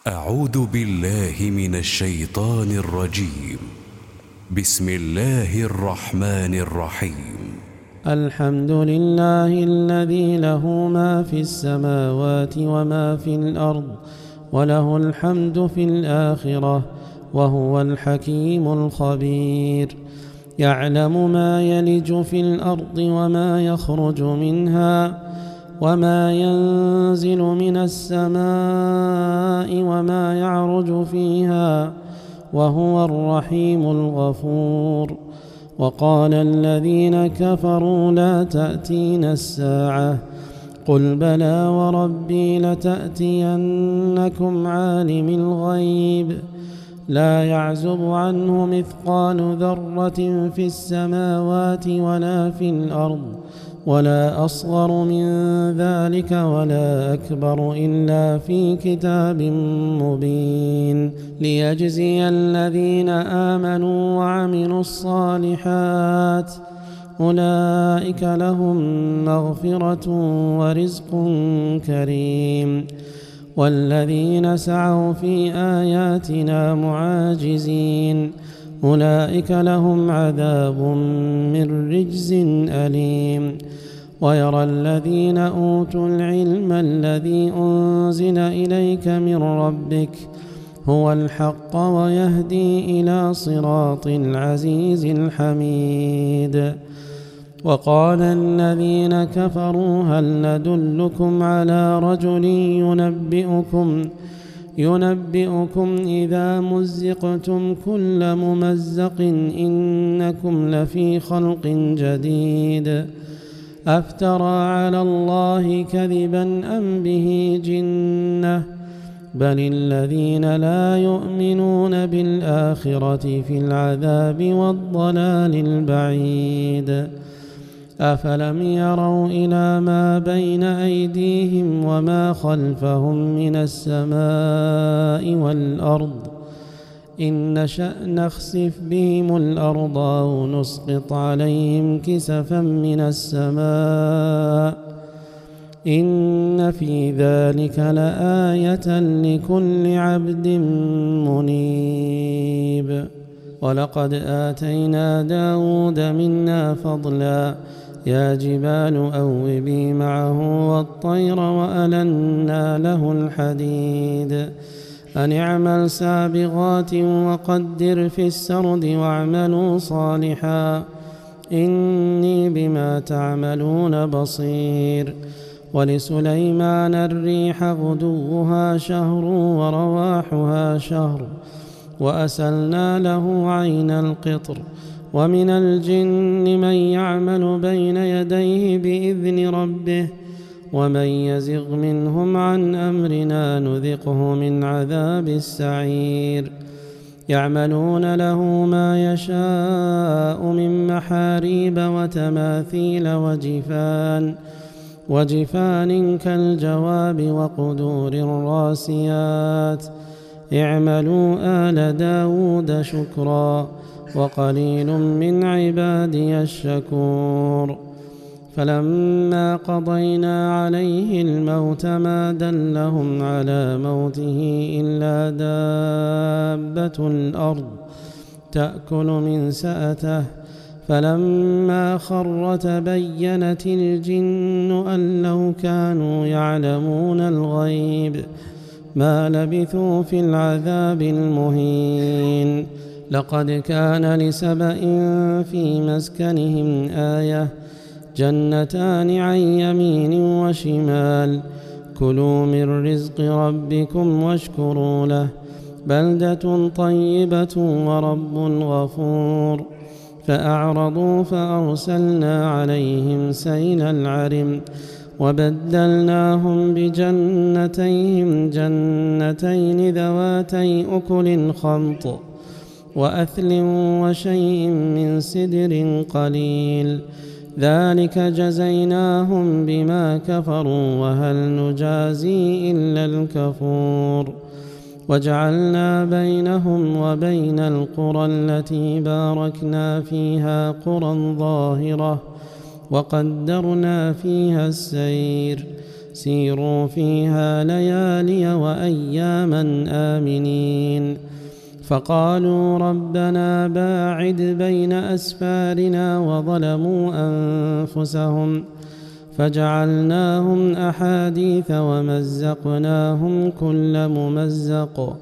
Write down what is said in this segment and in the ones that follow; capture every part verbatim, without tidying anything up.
أعوذ بالله من الشيطان الرجيم. بسم الله الرحمن الرحيم. الحمد لله الذي له ما في السماوات وما في الأرض وله الحمد في الآخرة وهو الحكيم الخبير. يعلم ما يلج في الأرض وما يخرج منها وما ينزل من السماء وما يعرج فيها وهو الرحيم الغفور. وقال الذين كفروا لا تأتينا الساعة قل بلى وربي لتأتينكم عالم الغيب لا يعزب عنه مثقال ذرة في السماوات ولا في الأرض ولا أصغر من ذلك ولا أكبر إلا في كتاب مبين ليجزي الذين آمنوا وعملوا الصالحات أولئك لهم مغفرة ورزق كريم. والذين سعوا في آياتنا معاجزين أولئك لهم عذاب من رجز أليم. ويرى الذين أوتوا العلم الذي أنزل إليك من ربك هو الحق ويهدي إلى صراط العزيز الحميد. وقال الذين كفروا هل ندلكم على رجل ينبئكم ينبئكم إذا مزقتم كل ممزق إنكم لفي خلق جديد أفترى على الله كذبا أم به جنة بل الذين لا يؤمنون بالآخرة في العذاب والضلال البعيد. أفلم يروا إلى ما بين أيديهم وما خلفهم من السماء والأرض إن نشأ نخسف بهم الأرض أو نسقط عليهم كسفا من السماء إن في ذلك لآية لكل عبد منيب. ولقد آتينا داود منا فضلا يا جبال أوبي معه والطير وألنا له الحديد أن اعمل سابغات وقدر في السرد واعملوا صالحا إني بما تعملون بصير. ولسليمان الريح غدوها شهر ورواحها شهر وأسلنا له عين القطر ومن الجن من يعمل بين يديه بإذن ربه ومن يزغ منهم عن أمرنا نذقه من عذاب السعير. يعملون له ما يشاء من محاريب وتماثيل وجفان وجفان كالجواب وقدور الراسيات اعملوا آل داود شكرا وقليل من عبادي الشكور. فلما قضينا عليه الموت ما دلهم على موته إلا دابة الأرض تأكل من سأته فلما خر تبينت الجن أن لو كانوا يعلمون الغيب ما لبثوا في العذاب المهين. لقد كان لسبإ في مسكنهم آية جنتان عن يمين وشمال كلوا من رزق ربكم واشكروا له بلدة طيبة ورب غفور. فأعرضوا فأرسلنا عليهم سيل العرم وبدلناهم بجنتيهم جنتين ذواتي أكل خمط وأثل وشيء من سدر قليل ذلك جزيناهم بما كفروا وهل نجازي إلا الكفور. وجعلنا بينهم وبين القرى التي باركنا فيها قرى ظاهرة وقدرنا فيها السير سيروا فيها ليالي وأياما آمنين. فقالوا ربنا باعد بين أسفارنا وظلموا أنفسهم فجعلناهم أحاديث ومزقناهم كل ممزق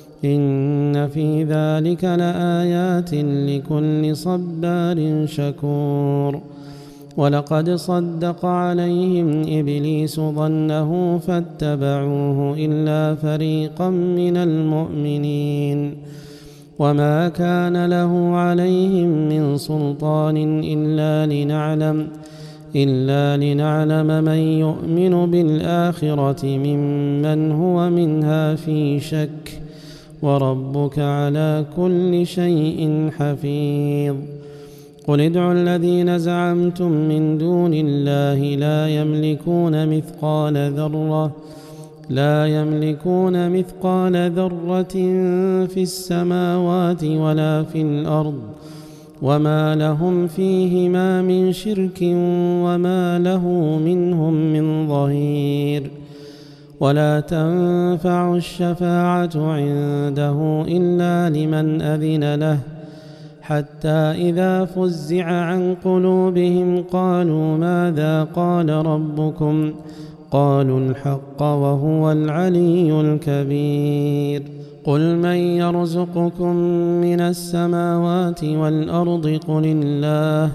إن في ذلك لآيات لكل صبار شكور. ولقد صدق عليهم إبليس ظنه فاتبعوه إلا فريقا من المؤمنين وما كان له عليهم من سلطان إلا لنعلم إلا لنعلم من يؤمن بالآخرة ممن هو منها في شك وربك على كل شيء حفيظ. قل ادعوا الذين زعمتم من دون الله لا يملكون مثقال ذرة لا يملكون مثقال ذرة في السماوات ولا في الأرض وما لهم فيهما من شرك وما له منهم من ظهير. ولا تنفع الشفاعة عنده إلا لمن أذن له حتى إذا فزع عن قلوبهم قالوا ماذا قال ربكم قالوا الحق وهو العلي الكبير. قل من يرزقكم من السماوات والأرض قل الله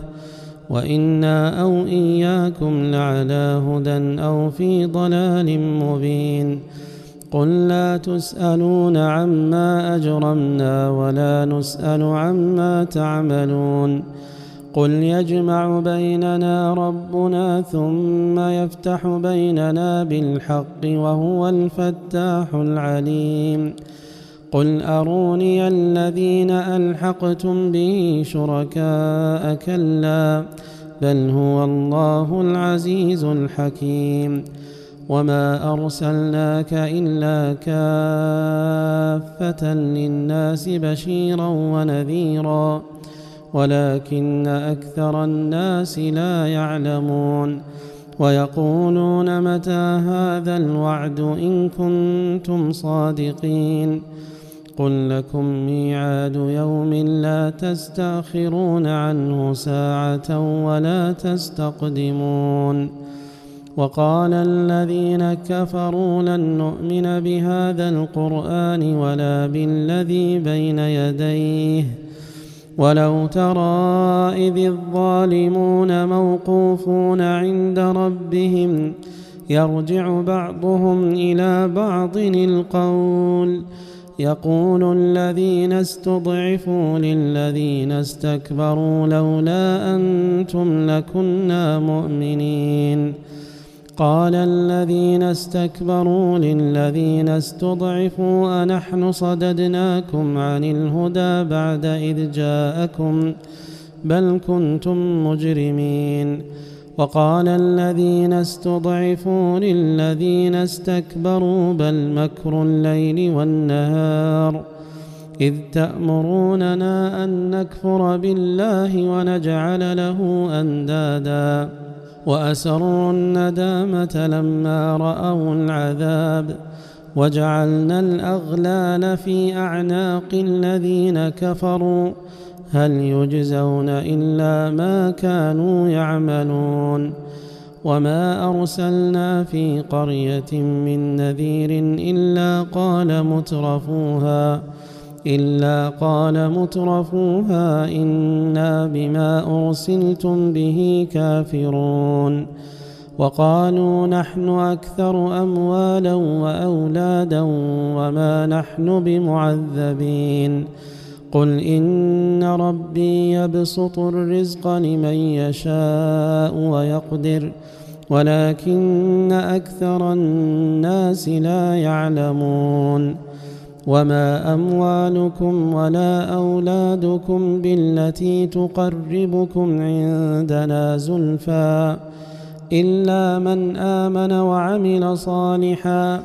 وإنا أو إياكم لعلى هدى أو في ضلال مبين. قل لا تسألون عما أجرمنا ولا نسأل عما تعملون. قل يجمع بيننا ربنا ثم يفتح بيننا بالحق وهو الفتاح العليم. قل أروني الذين ألحقتم به شركاء كلا بل هو الله العزيز الحكيم. وما أرسلناك إلا كافة للناس بشيرا ونذيرا ولكن أكثر الناس لا يعلمون. ويقولون متى هذا الوعد إن كنتم صادقين. قل لكم ميعاد يوم لا تستأخرون عنه ساعة ولا تستقدمون. وقال الذين كفروا لن نؤمن بهذا القرآن ولا بالذي بين يديه ولو ترى إذ الظالمون موقوفون عند ربهم يرجع بعضهم إلى بعض القول يقول الذين استضعفوا للذين استكبروا لولا أنتم لكنا مؤمنين. قال الذين استكبروا للذين استضعفوا أنحن صددناكم عن الهدى بعد إذ جاءكم بل كنتم مجرمين. وقال الذين استضعفوا للذين استكبروا بل مكر الليل والنهار إذ تأمروننا أن نكفر بالله ونجعل له أندادا وأسروا الندامة لما رأوا العذاب وجعلنا الأغلال في أعناق الذين كفروا هل يجزون إلا ما كانوا يعملون. وما أرسلنا في قرية من نذير إلا قال مترفوها إلا قال مترفوها إنا بما أرسلتم به كافرون. وقالوا نحن أكثر أموالا وأولادا وما نحن بمعذبين. قل إن ربي يبسط الرزق لمن يشاء ويقدر ولكن أكثر الناس لا يعلمون. وما أموالكم ولا أولادكم بالتي تقربكم عندنا زلفى إلا من آمن وعمل صالحا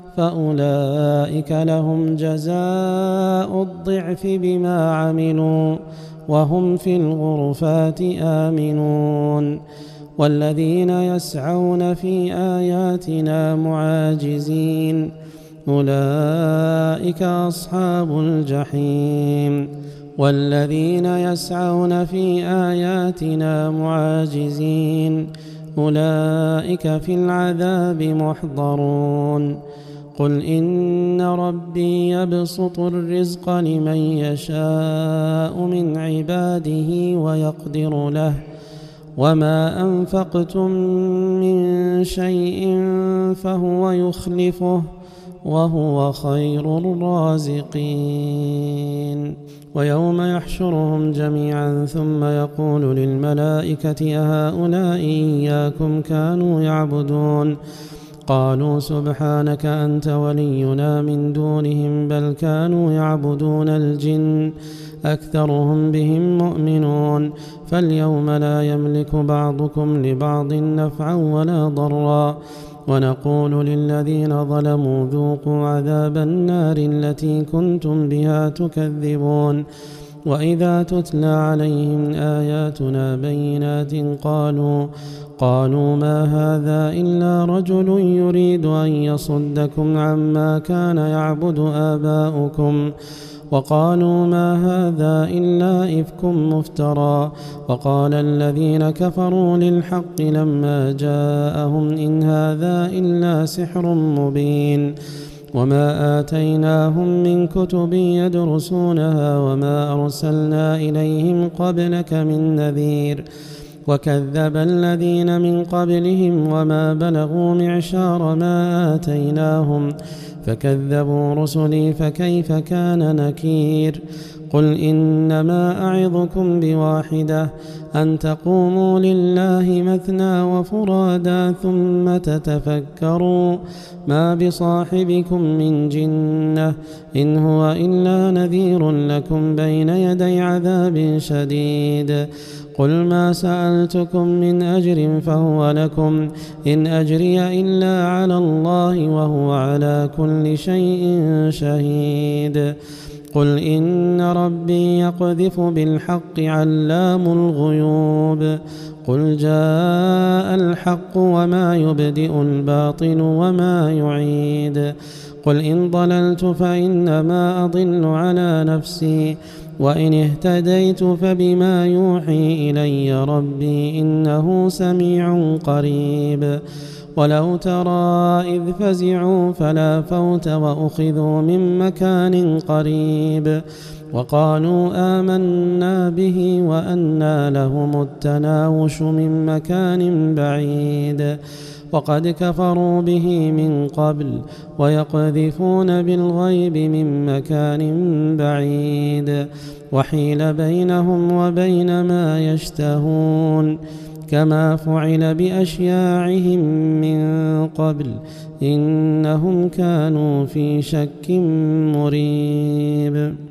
فأولئك لهم جزاء الضعف بما عملوا وهم في الغرفات آمنون. والذين يسعون في آياتنا معاجزين أولئك أصحاب الجحيم والذين يسعون في آياتنا معاجزين أولئك في العذاب محضرون قل إن ربي يبسط الرزق لمن يشاء من عباده ويقدر له وما أنفقتم من شيء فهو يخلفه وهو خير الرازقين ويوم يحشرهم جميعا ثم يقول للملائكة أهؤلاء إياكم كانوا يعبدون قالوا سبحانك أنت ولينا من دونهم بل كانوا يعبدون الجن أكثرهم بهم مؤمنون فاليوم لا يملك بعضكم لبعض نفعا ولا ضرا ونقول للذين ظلموا ذوقوا عذاب النار التي كنتم بها تكذبون وإذا تتلى عليهم آياتنا بينات قالوا قالوا ما هذا إلا رجل يريد أن يصدكم عما كان يعبد آباؤكم وقالوا ما هذا إلا إفك مفترى وقال الذين كفروا للحق لما جاءهم إن هذا إلا سحر مبين وما آتيناهم من كتب يدرسونها وما أرسلنا إليهم قبلك من نذير وكذب الذين من قبلهم وما بلغوا معشار ما آتيناهم فكذبوا رسلي فكيف كان نكير قل إنما أعظكم بواحدة أن تقوموا لله مثنى وفرادا ثم تتفكروا ما بصاحبكم من جنة إن هو إلا نذير لكم بين يدي عذاب شديد قل ما سألتكم من أجر فهو لكم إن أجري إلا على الله وهو على كل شيء شهيد قل إن ربي يقذف بالحق علام الغيوب قل جاء الحق وما يبدئ الباطل وما يعيد قل إن ضللت فإنما أضل على نفسي وإن اهتديت فبما يوحي إلي ربي إنه سميع قريب ولو ترى إذ فزعوا فلا فوت وأخذوا من مكان قريب وقالوا آمنا به وأنى لهم التناوش من مكان بعيد وقد كفروا به من قبل ويقذفون بالغيب من مكان بعيد وحيل بينهم وبين ما يشتهون كما فعل بأشياعهم من قبل إنهم كانوا في شك مريب.